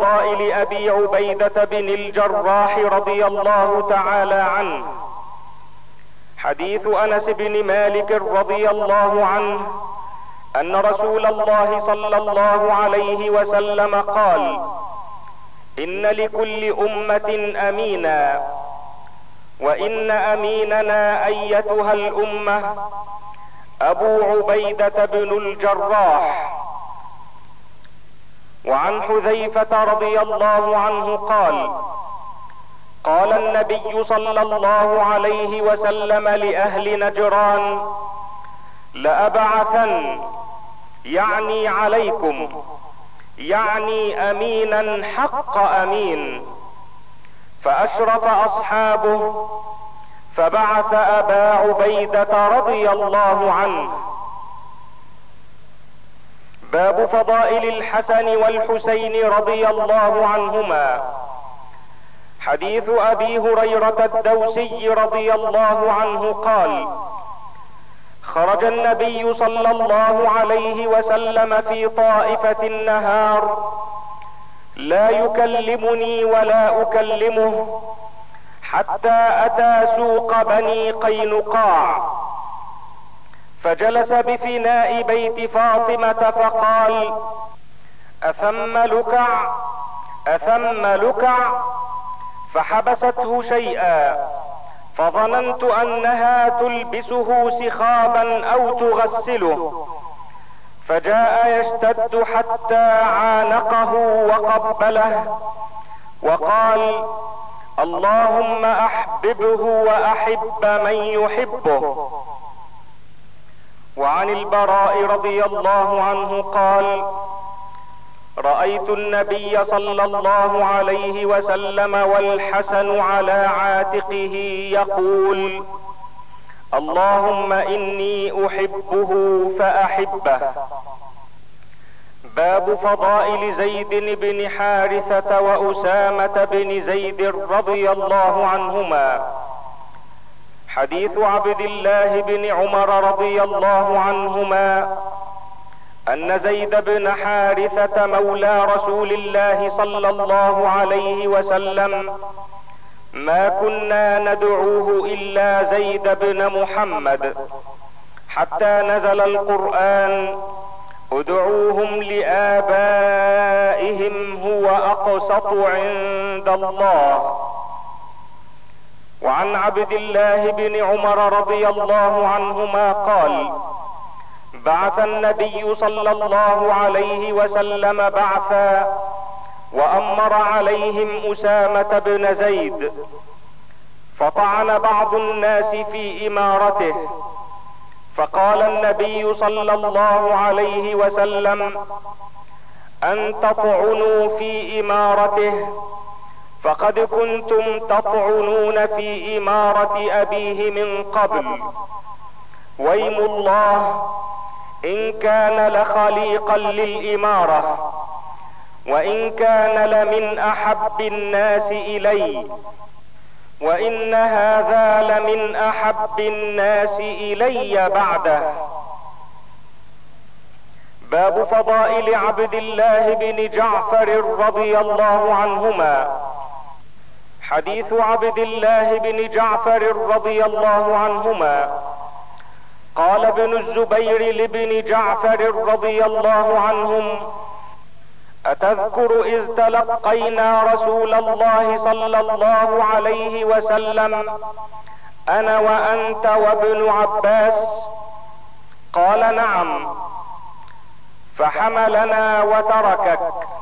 فضائل ابي عبيدة بن الجراح رضي الله تعالى عنه. حديث انس بن مالك رضي الله عنه ان رسول الله صلى الله عليه وسلم قال: ان لكل امة امينا، وان اميننا ايتها الامة ابو عبيدة بن الجراح. وعن حذيفة رضي الله عنه قال: قال النبي صلى الله عليه وسلم لأهل نجران: لأبعثن، يعني عليكم، يعني امينا حق امين. فاشرف اصحابه فبعث ابا عبيدة رضي الله عنه. باب فضائل الحسن والحسين رضي الله عنهما. حديث ابي هريرة الدوسي رضي الله عنه قال: خرج النبي صلى الله عليه وسلم في طائفة النهار لا يكلمني ولا اكلمه، حتى اتى سوق بني قينقاع، فجلس بفناء بيت فاطمة فقال: اثم لكع، اثم لكع، فحبسته شيئا، فظننت انها تلبسه سخابا او تغسله، فجاء يشتد حتى عانقه وقبله وقال: اللهم احببه واحب من يحبه. وعن البراء رضي الله عنه قال: رأيت النبي صلى الله عليه وسلم والحسن على عاتقه يقول: اللهم اني احبه فاحبه. باب فضائل زيد بن حارثة واسامة بن زيد رضي الله عنهما. حديث عبد الله بن عمر رضي الله ندعوهما ان زيد بن حارثة مولى رسول الله صلى الله عليه وسلم ما كنا ندعوه الا زيد بن محمد، حتى نزل القرآن: ادعوهم لآبائهم هو اقسط عند الله. وعن عبد الله بن عمر رضي الله عنهما قال: بعث النبي صلى الله عليه وسلم بعثا وامر عليهم اسامة بن زيد، فطعن بعض الناس في امارته، فقال النبي صلى الله عليه وسلم: ان تطعنوا في امارته فقد كنتم تطعنون في امارة ابيه من قبل، ويم الله ان كان لخليقا للامارة، وان كان لمن احب الناس الي، وان هذا لمن احب الناس الي بعده. باب فضائل عبد الله بن جعفر رضي الله عنهما. حديث عبد الله بن جعفر رضي الله عنهما قال ابن الزبير لابن جعفر رضي الله عنهم: اتذكر اذ تلقينا رسول الله صلى الله عليه وسلم انا وانت وابن عباس؟ قال: نعم. فحملنا وتركك.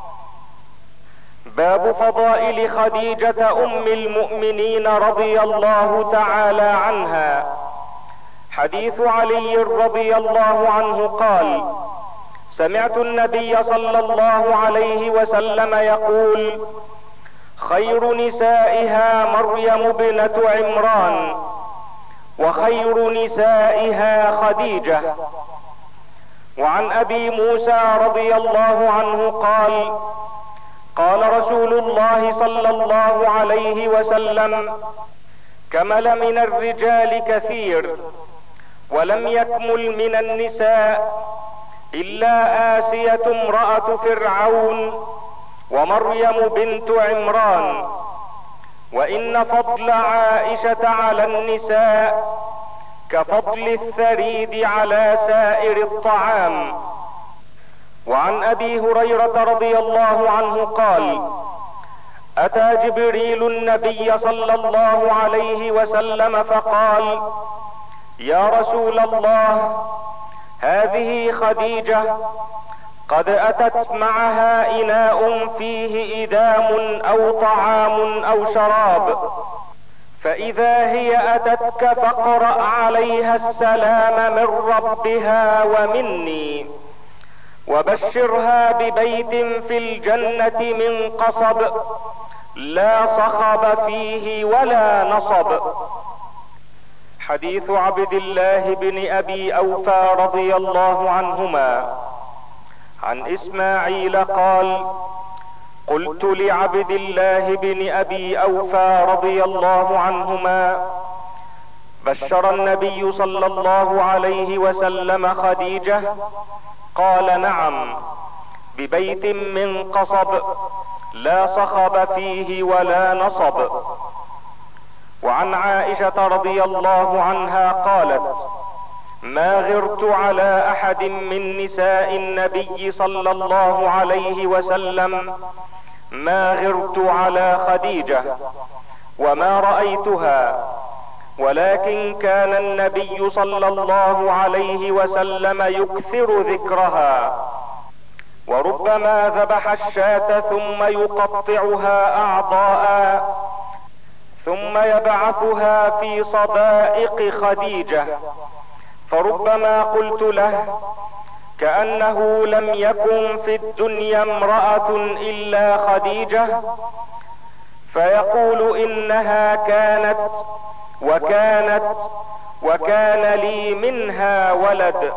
باب فضائل خديجة ام المؤمنين رضي الله تعالى عنها. حديث علي رضي الله عنه قال: سمعت النبي صلى الله عليه وسلم يقول: خير نسائها مريم بنت عمران، وخير نسائها خديجة. وعن ابي موسى رضي الله عنه قال: قال رسول الله صلى الله عليه وسلم: كمل من الرجال كثير، ولم يكمل من النساء الا آسية امرأة فرعون ومريم بنت عمران، وان فضل عائشة على النساء كفضل الثريد على سائر الطعام. وعن ابي هريرة رضي الله عنه قال: اتى جبريل النبي صلى الله عليه وسلم فقال: يا رسول الله، هذه خديجة قد اتت معها اناء فيه ادام او طعام او شراب، فاذا هي اتتك فاقرأ عليها السلام من ربها ومني، وبشرها ببيت في الجنة من قصب لا صخب فيه ولا نصب. حديث عبد الله بن ابي اوفى رضي الله عنهما عن اسماعيل قال: قلت لعبد الله بن ابي اوفى رضي الله عنهما: بشر النبي صلى الله عليه وسلم خديجة؟ قال: نعم، ببيت من قصب لا صخب فيه ولا نصب. وعن عائشة رضي الله عنها قالت: ما غرت على احد من نساء النبي صلى الله عليه وسلم ما غرت على خديجة وما رأيتها، ولكن كان النبي صلى الله عليه وسلم يكثر ذكرها، وربما ذبح الشاة ثم يقطعها اعضاء ثم يبعثها في صدائق خديجة، فربما قلت له: كأنه لم يكن في الدنيا امرأة الا خديجة، فيقول: انها كانت وكانت وكان لي منها ولد.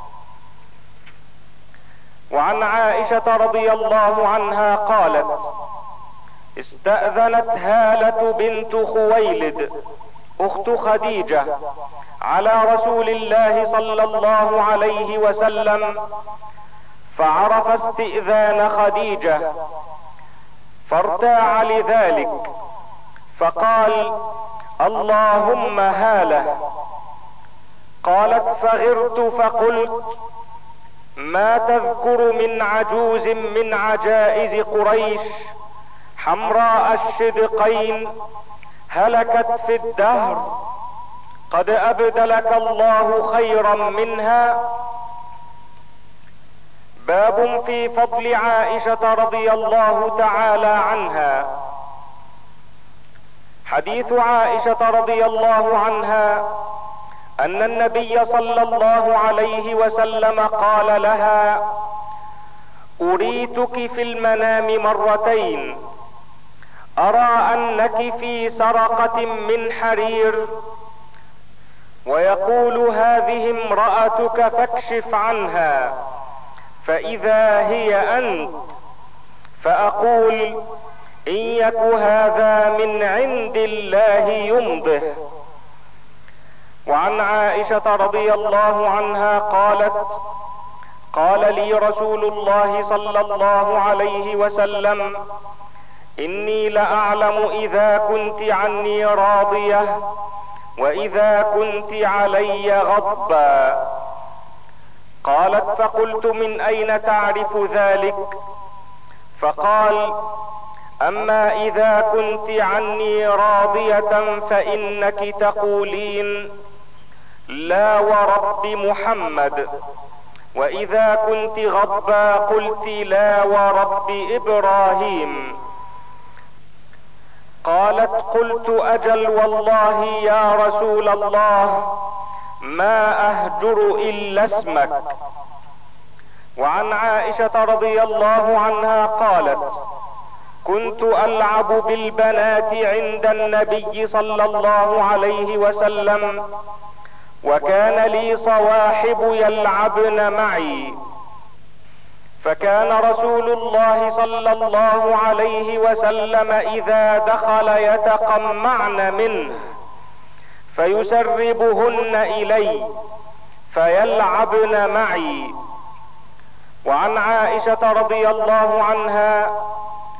وعن عائشة رضي الله عنها قالت: استأذنت هالة بنت خويلد اخت خديجة على رسول الله صلى الله عليه وسلم، فعرف استئذان خديجة فارتاع لذلك، فقال: اللهم هالة. قالت: فغرت فقلت: ما تذكر من عجوز من عجائز قريش حمراء الشدقين هلكت في الدهر قد ابدلك الله خيرا منها؟ باب في فضل عائشة رضي الله تعالى عنها. حديث عائشة رضي الله عنها ان النبي صلى الله عليه وسلم قال لها: اريتك في المنام مرتين، ارى انك في سرقة من حرير، ويقول: هذه امرأتك فاكشف عنها، فاذا هي انت، فاقول: ان يك هذا من عند الله يمضه. وعن عائشة رضي الله عنها قالت: قال لي رسول الله صلى الله عليه وسلم: اني لاعلم اذا كنت عني راضية واذا كنت علي غضبا. قالت: فقلت: من اين تعرف ذلك؟ فقال: اما اذا كنت عني راضية فانك تقولين: لا ورب محمد، واذا كنت غضبا قلت: لا ورب ابراهيم. قالت: قلت: اجل والله يا رسول الله ما اهجر الا اسمك. وعن عائشة رضي الله عنها قالت: كنت العب بالبنات عند النبي صلى الله عليه وسلم، وكان لي صواحب يلعبن معي، فكان رسول الله صلى الله عليه وسلم اذا دخل يتقمعن منه فيسربهن الي فيلعبن معي. وعن عائشة رضي الله عنها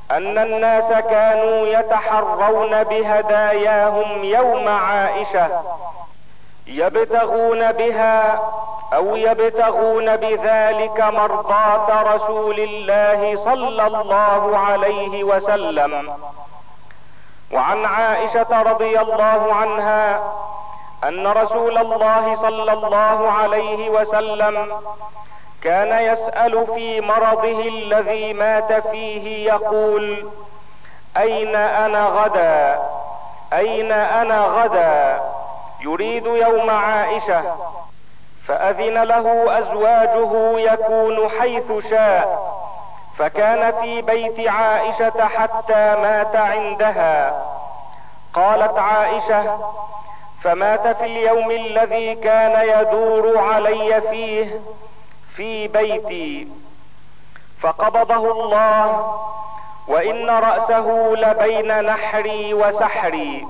ان الناس كانوا يتحرون بهداياهم يوم عائشة يبتغون بها او يبتغون بذلك مرضاة رسول الله صلى الله عليه وسلم. وعن عائشة رضي الله عنها ان رسول الله صلى الله عليه وسلم كان يسأل في مرضه الذي مات فيه يقول: اين انا غدا، اين انا غدا، يريد يوم عائشة. فاذن له ازواجه يكون حيث شاء، فكان في بيت عائشة حتى مات عندها. قالت عائشة: فمات في اليوم الذي كان يدور علي فيه في بيتي، فقبضه الله، وان رأسه لبين نحري وسحري.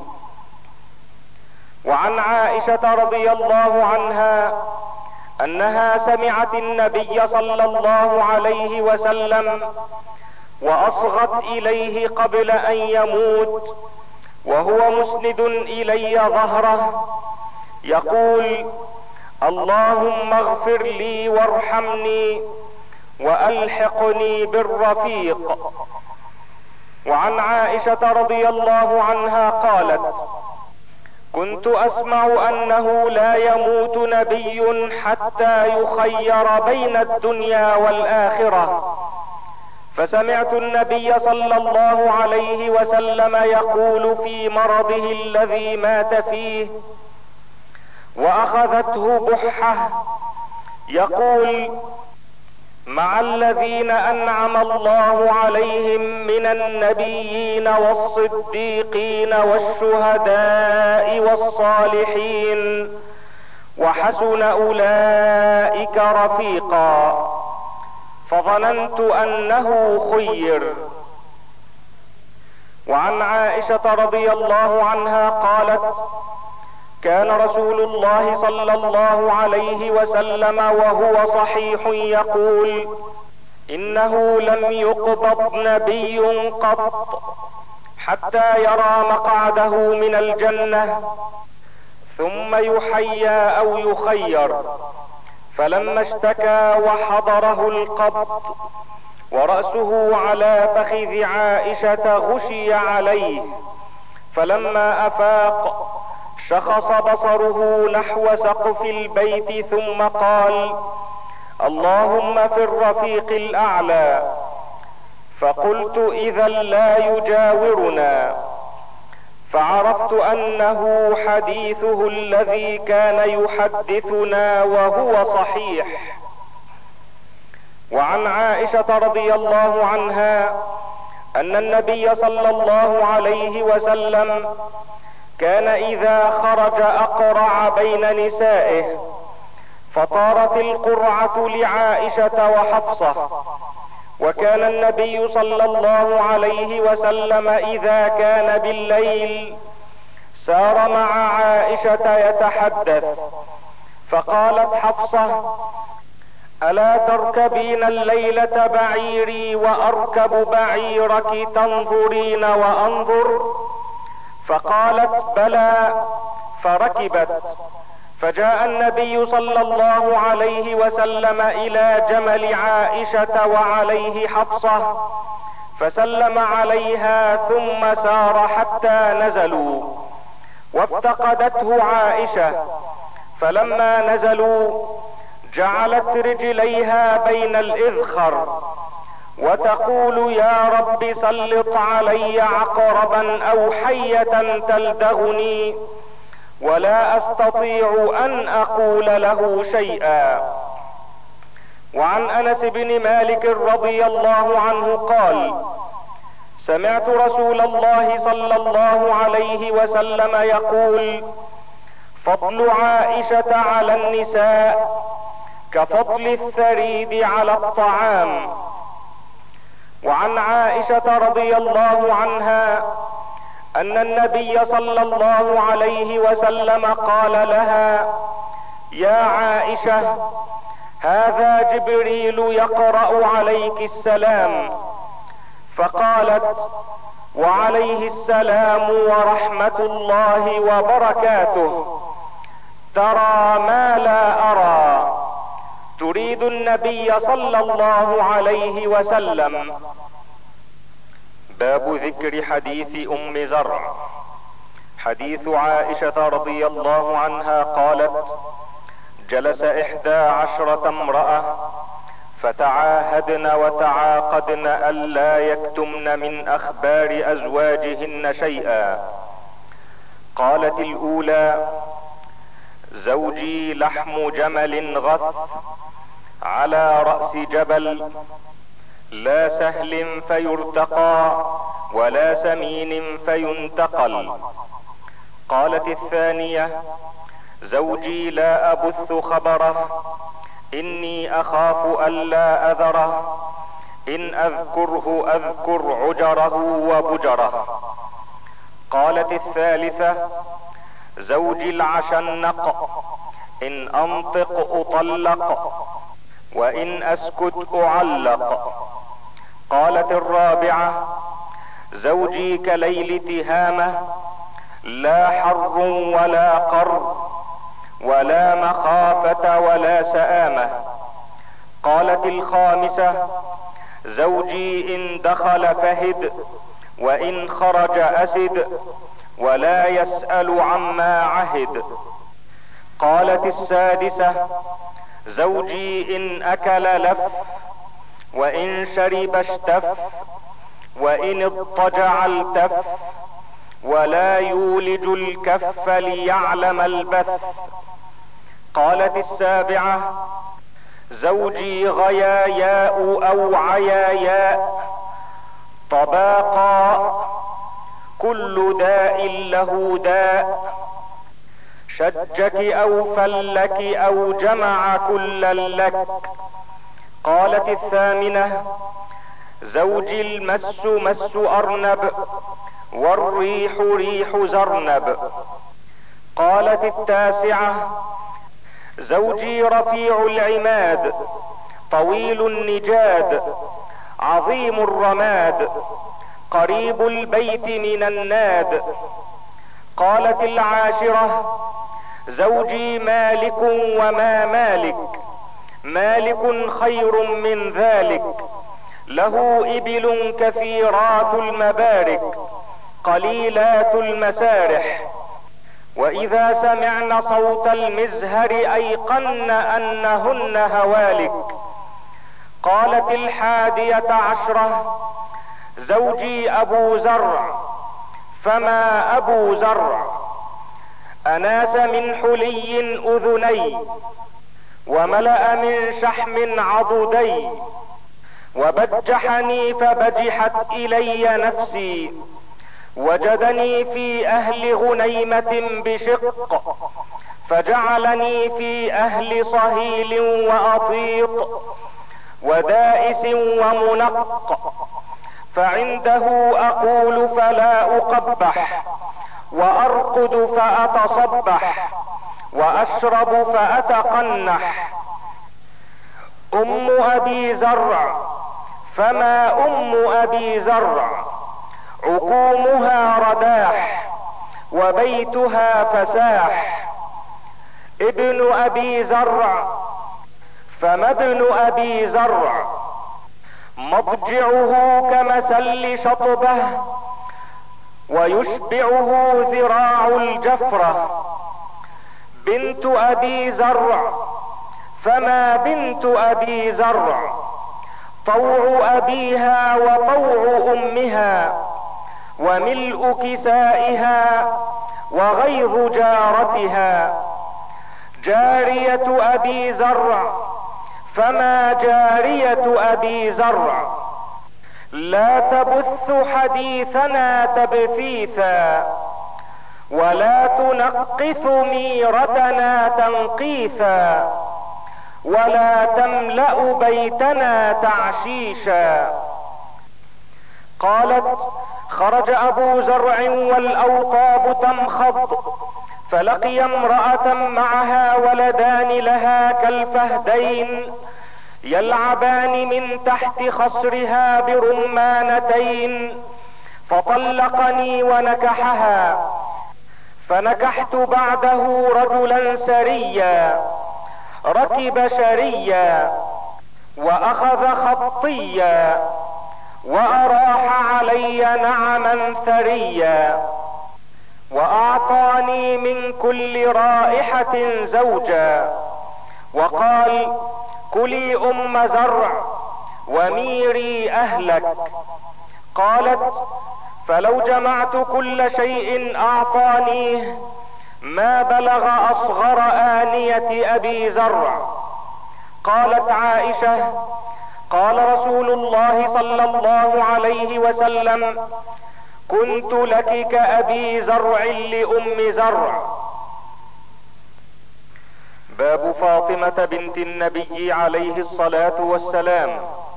وعن عائشة رضي الله عنها انها سمعت النبي صلى الله عليه وسلم واصغت اليه قبل ان يموت وهو مسند الي ظهره يقول: اللهم اغفر لي وارحمني والحقني بالرفيق. وعن عائشة رضي الله عنها قالت: كنت اسمع انه لا يموت نبي حتى يخير بين الدنيا والاخرة، فسمعت النبي صلى الله عليه وسلم يقول في مرضه الذي مات فيه واخذته بحة يقول: مع الذين انعم الله عليهم من النبيين والصديقين والشهداء والصالحين وحسن اولئك رفيقا، فظننت انه خير. وعن عائشة رضي الله عنها قالت: كان رسول الله صلى الله عليه وسلم وهو صحيح يقول: انه لم يقبض نبي قط حتى يرى مقعده من الجنة ثم يحيى او يخير. فلما اشتكى وحضره القبض ورأسه على فخذ عائشة غشي عليه، فلما افاق شخص بصره نحو سقف البيت ثم قال: اللهم في الرفيق الاعلى. فقلت: اذا لا يجاورنا، فعرفت انه حديثه الذي كان يحدثنا وهو صحيح. وعن عائشة رضي الله عنها ان النبي صلى الله عليه وسلم كان اذا خرج اقرع بين نسائه، فطارت القرعة لعائشة وحفصة. وكان النبي صلى الله عليه وسلم اذا كان بالليل سار مع عائشة يتحدث، فقالت حفصة: الا تركبين الليلة بعيري واركب بعيرك تنظرين وانظر؟ فقالت: بلى، فركبت. فجاء النبي صلى الله عليه وسلم الى جمل عائشة وعليه حفصة، فسلم عليها ثم سار حتى نزلوا، وافتقدته عائشة. فلما نزلوا جعلت رجليها بين الاذخر وتقول: يا رب سلط علي عقربا او حية تلدغني، ولا استطيع ان اقول له شيئا. وعن انس بن مالك رضي الله عنه قال: سمعت رسول الله صلى الله عليه وسلم يقول: فضل عائشة على النساء كفضل الثريد على الطعام. وعن عائشة رضي الله عنها ان النبي صلى الله عليه وسلم قال لها: يا عائشة، هذا جبريل يقرأ عليك السلام. فقالت: وعليه السلام ورحمة الله وبركاته. ترى ما لا ارى. تريد النبي صلى الله عليه وسلم. باب ذكر حديث ام زرع. حديث عائشة رضي الله عنها قالت: جلس 11 امرأة فتعاهدن وتعاقدن ألا يكتمن من اخبار ازواجهن شيئا. قالت الاولى: زوجي لحم جمل غث على رأس جبل، لا سهل فيرتقى ولا سمين فينتقل. قالت الثانية: زوجي لا ابث خبره، اني اخاف الا اذره، ان اذكره اذكر عجره وبجره. قالت الثالثة: زوجي العشنق، ان انطق اطلق، وان اسكت اعلق. قالت الرابعة: زوجي كليل تهامة، لا حر ولا قر، ولا مخافة ولا سآمة. قالت الخامسة: زوجي ان دخل فهد، وان خرج اسد، ولا يسأل عما عهد. قالت السادسة: زوجي ان اكل لف، وان شرب اشتف، وان اضطجع التف، ولا يولج الكف ليعلم البث. قالت السابعة: زوجي غياياء او عياياء، طباقا، كل داء له داء، شجك او فلك او جمع كلا لك. قالت الثامنة: زوجي المس مس ارنب، والريح ريح زرنب. قالت التاسعة: زوجي رفيع العماد، طويل النجاد، عظيم الرماد، قريب البيت من الناد. قالت العاشرة: زوجي مالك وما مالك، مالك خير من ذلك، له ابل كثيرات المبارك، قليلات المسارح، واذا سمعن صوت المزهر ايقن انهن هوالك. قالت 11: زوجي ابو زرع، فما ابو زرع؟ اناس من حلي اذني، وملأ من شحم عضدي، وبجحني فبجحت الي نفسي، وجدني في اهل غنيمة بشق، فجعلني في اهل صهيل واطيط، ودائس ومنق، فعنده اقول فلا اقبح، وارقد فاتصبح، واشرب فاتقنح. ام ابي زرع، فما ام ابي زرع؟ عقومها رداح، وبيتها فساح. ابن ابي زرع، فما ابن ابي زرع؟ مضجعه كمسل شطبه، ويشبعه ذراع الجفرة. بنت ابي زرع، فما بنت ابي زرع؟ طوع ابيها وطوع امها، وملء كسائها، وغيظ جارتها. جارية ابي زرع، فما جارية ابي زرع؟ لا تبث حديثنا تبثيثا، ولا تنقث ميرتنا تنقيثا، ولا تملأ بيتنا تعشيشا. قالت: خرج ابو زرع والاوطاب تمخض، فلقي امرأة معها ولدان لها كالفهدين، يلعبان من تحت خصرها برمانتين، فطلقني ونكحها. فنكحت بعده رجلا سريا ركب شريا واخذ خطيا، واراح علي نعما ثريا، واعطاني من كل رائحة زوجا، وقال: كلي ام زرع وميري اهلك. قالت: فلو جمعت كل شيء اعطانيه ما بلغ اصغر آنية ابي زرع. قالت عائشة: قال رسول الله صلى الله عليه وسلم: كنت لك كأبي زرع لأم زرع. باب فاطمة بنت النبي عليه الصلاة والسلام.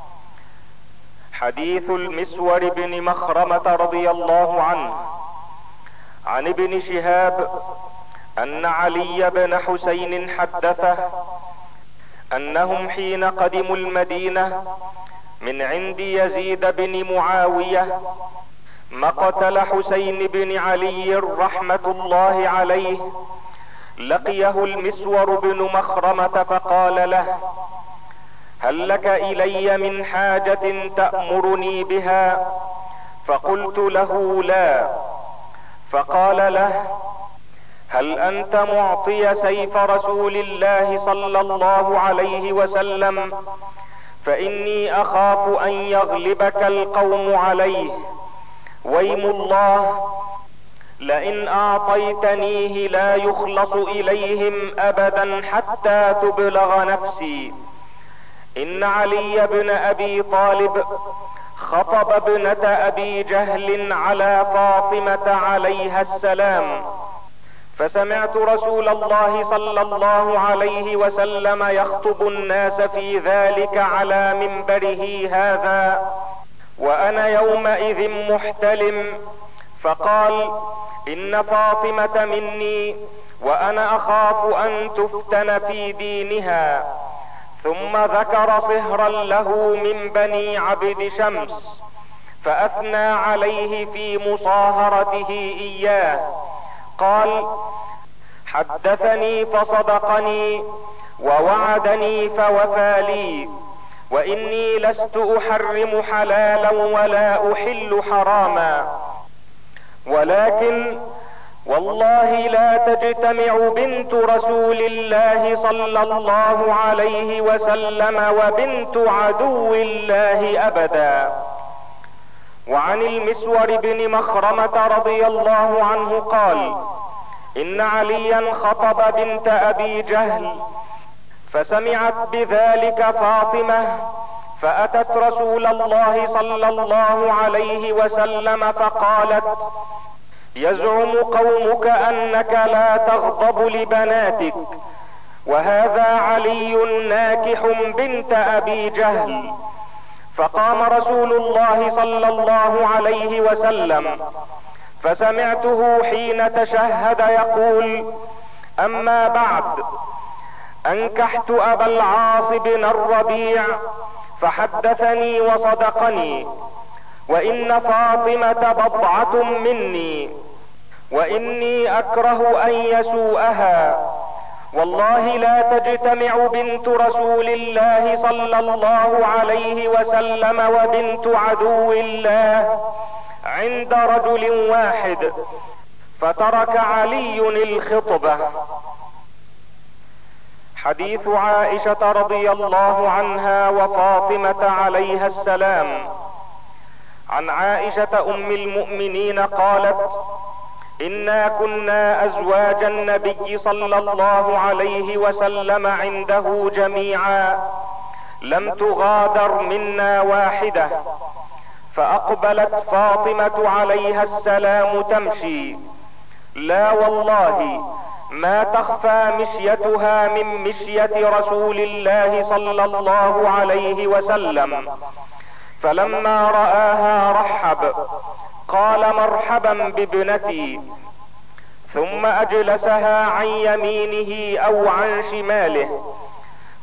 حديث المسور بن مخرمة رضي الله عنه عن ابن شهاب ان علي بن حسين حدثه انهم حين قدموا المدينة من عند يزيد بن معاوية مقتل حسين بن علي رحمة الله عليه، لقيه المسور بن مخرمة فقال له: هل لك الي من حاجة تأمرني بها؟ فقلت له: لا. فقال له: هل انت معطي سيف رسول الله صلى الله عليه وسلم؟ فاني اخاف ان يغلبك القوم عليه، ويم الله لئن اعطيتنيه لا يخلص اليهم ابدا حتى تبلغ نفسي. ان علي بن ابي طالب خطب ابنة ابي جهل على فاطمة عليها السلام، فسمعت رسول الله صلى الله عليه وسلم يخطب الناس في ذلك على منبره هذا، وانا يومئذ محتلم، فقال: ان فاطمة مني وانا اخاف ان تفتن في دينها. ثم ذكر صهرا له من بني عبد شمس، فاثنى عليه في مصاهرته اياه. قال: حدثني فصدقني، ووعدني فوفى لي، واني لست احرم حلالا ولا احل حراما، ولكن والله لا تجتمع بنت رسول الله صلى الله عليه وسلم وبنت عدو الله ابدا. وعن المسور بن مخرمة رضي الله عنه قال: ان عليا خطب بنت ابي جهل، فسمعت بذلك فاطمة، فاتت رسول الله صلى الله عليه وسلم فقالت: يزعم قومك انك لا تغضب لبناتك، وهذا علي ناكح بنت ابي جهل. فقام رسول الله صلى الله عليه وسلم، فسمعته حين تشهد يقول: اما بعد، انكحت ابا العاص بن الربيع فحدثني وصدقني، وان فاطمة بضعة مني، واني اكره ان يسوءها. والله لا تجتمع بنت رسول الله صلى الله عليه وسلم وبنت عدو الله عند رجل واحد. فترك علي الخطبة. حديث عائشة رضي الله عنها وفاطمة عليها السلام. عن عائشة ام المؤمنين قالت: انا كنا ازواج النبي صلى الله عليه وسلم عنده جميعا، لم تغادر منا واحدة. فاقبلت فاطمة عليها السلام تمشي، لا والله ما تخفى مشيتها من مشية رسول الله صلى الله عليه وسلم. فلما رآها رحب، قال: مرحبا بابنتي، ثم اجلسها عن يمينه او عن شماله،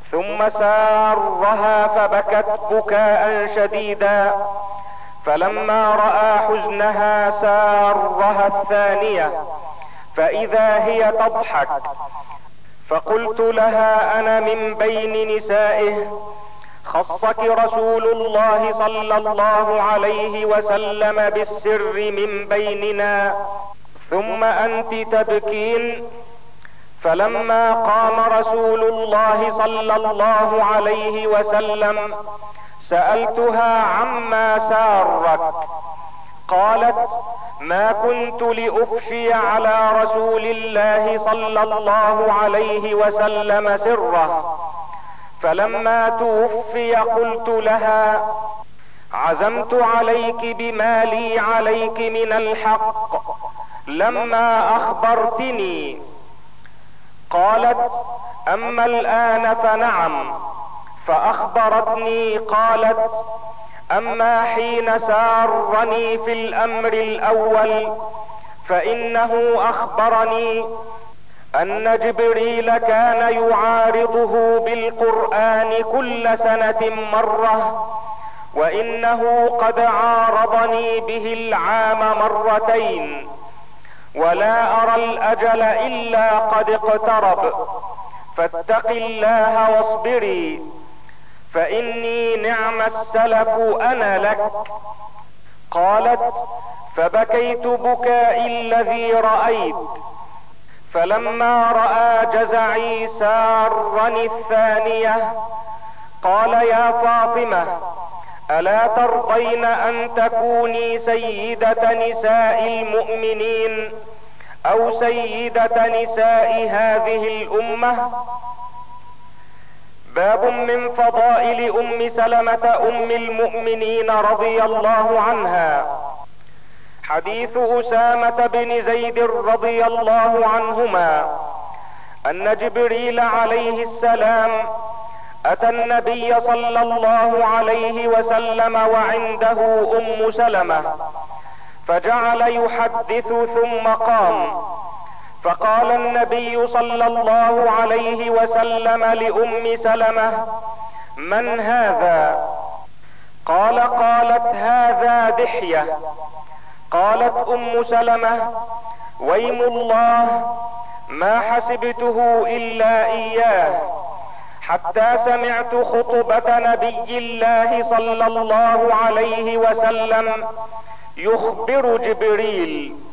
ثم سارها فبكت بكاء شديدا، فلما رأى حزنها سارها الثانية فإذا هي تضحك، فقلت لها: أنا من بين نسائه خصك رسول الله صلى الله عليه وسلم بالسر من بيننا، ثم أنت تبكين؟ فلما قام رسول الله صلى الله عليه وسلم سألتها عما سارك، قالت: ما كنت لأفشي على رسول الله صلى الله عليه وسلم سره، فلما توفي قلت لها: عزمت عليك بما لي عليك من الحق لما أخبرتني. قالت: أما الآن فنعم. فأخبرتني قالت: أما حين سارني في الأمر الأول فإنه أخبرني أن جبريل كان يعارضه بالقرآن كل سنة مرة، وإنه قد عارضني به العام مرتين، ولا أرى الأجل إلا قد اقترب، فاتق الله واصبري، فإني نعم السلف أنا لك. قالت: فبكيت بكائي الذي رأيت، فلما رأى جزعي سارني الثانية قال: يا فاطمة، ألا ترضين أن تكوني سيدة نساء المؤمنين أو سيدة نساء هذه الأمة؟ باب من فضائل أم سلمة أم المؤمنين رضي الله عنها. حديث أسامة بن زيد رضي الله عنهما أن جبريل عليه السلام أتى النبي صلى الله عليه وسلم وعنده أم سلمة، فجعل يحدث ثم قام، فقال النبي صلى الله عليه وسلم لأم سلمة: من هذا؟ قالت: هذا دحية. قالت أم سلمة: ويم الله، ما حسبته إلا إياه، حتى سمعت خطبة نبي الله صلى الله عليه وسلم يخبر جبريل